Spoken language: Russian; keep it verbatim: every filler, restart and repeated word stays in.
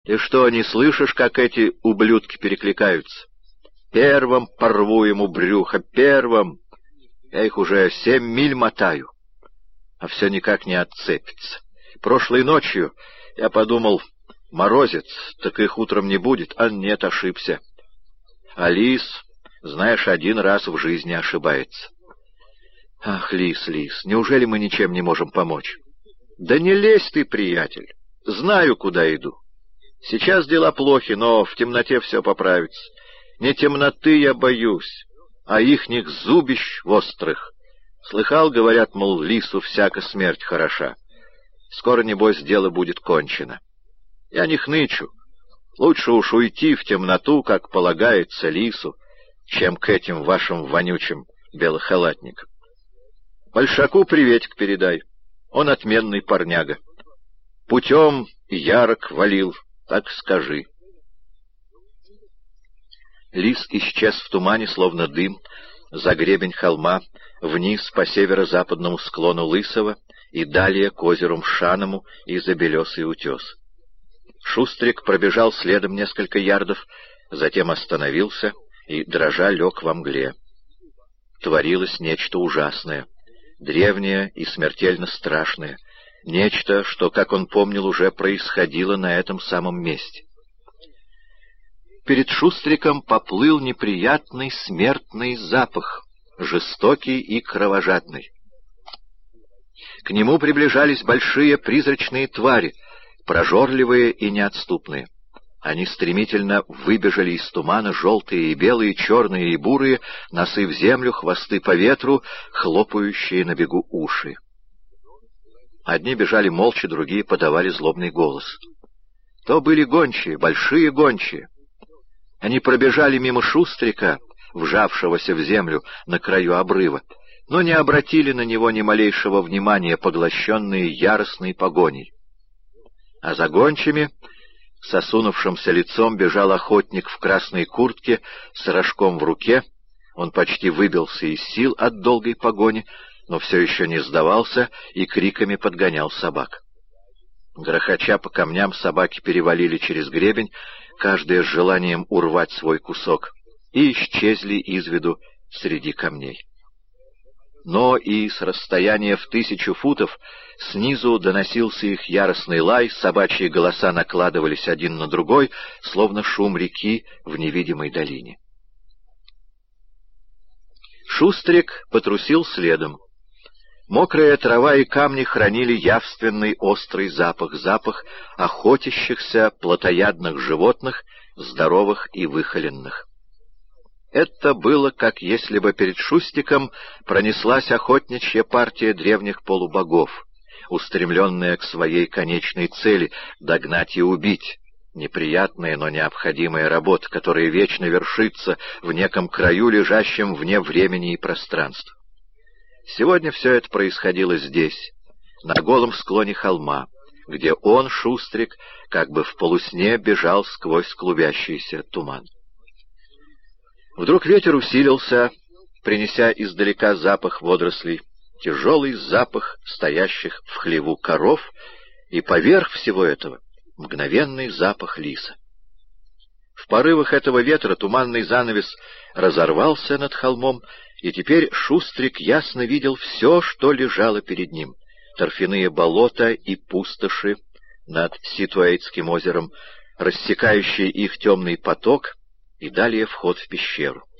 Ты что, не слышишь, как эти ублюдки перекликаются? Первым порву ему брюхо, первым! Я их уже семь миль мотаю, а все никак не отцепится. Прошлой ночью я подумал, морозец, так их утром не будет, а нет, ошибся. А лис, знаешь, один раз в жизни ошибается. Ах, лис, лис, неужели мы ничем не можем помочь? Да не лезь ты, приятель, знаю, куда иду. Сейчас дела плохи, но в темноте все поправится. Не темноты я боюсь, а ихних зубищ острых. Слыхал, говорят, мол, лису всяко смерть хороша. Скоро, небось, дело будет кончено. Я не хнычу. Лучше уж уйти в темноту, как полагается лису, чем к этим вашим вонючим белохалатникам. Большаку приветик передай. Он отменный парняга. Путем ярок валил, так скажи. Лис исчез в тумане, словно дым, за гребень холма, вниз по северо-западному склону Лысого и далее к озеру Мшаному и за белесый утес. Шустрик пробежал следом несколько ярдов, затем остановился и, дрожа, лег во мгле. Творилось нечто ужасное, древнее и смертельно страшное, нечто, что, как он помнил, уже происходило на этом самом месте. Перед Шустриком поплыл неприятный смертный запах, жестокий и кровожадный. К нему приближались большие призрачные твари, прожорливые и неотступные. Они стремительно выбежали из тумана, желтые и белые, черные и бурые, носы в землю, хвосты по ветру, хлопающие на бегу уши. Одни бежали молча, другие подавали злобный голос. То были гончие, большие гончие. Они пробежали мимо Шустрика, вжавшегося в землю на краю обрыва, но не обратили на него ни малейшего внимания, поглощенные яростной погоней. А за гончими, с осунувшимся лицом, бежал охотник в красной куртке с рожком в руке. Он почти выбился из сил от долгой погони, но все еще не сдавался и криками подгонял собак. Грохоча по камням, собаки перевалили через гребень, каждая с желанием урвать свой кусок, и исчезли из виду среди камней. Но и с расстояния в тысячу футов снизу доносился их яростный лай, собачьи голоса накладывались один на другой, словно шум реки в невидимой долине. Шустрик потрусил следом. Мокрая трава и камни хранили явственный острый запах, запах охотящихся плотоядных животных, здоровых и выхоленных. Это было, как если бы перед Шустиком пронеслась охотничья партия древних полубогов, устремленная к своей конечной цели — догнать и убить. Неприятная, но необходимая работа, которая вечно вершится в неком краю, лежащем вне времени и пространства. Сегодня все это происходило здесь, на голом склоне холма, где он, Шустрик, как бы в полусне бежал сквозь клубящийся туман. Вдруг ветер усилился, принеся издалека запах водорослей, тяжелый запах стоящих в хлеву коров, и поверх всего этого мгновенный запах лиса. В порывах этого ветра туманный занавес разорвался над холмом, и теперь Шустрик ясно видел все, что лежало перед ним: торфяные болота и пустоши над Ситуэйтским озером, рассекающий их темный поток, и далее вход в пещеру.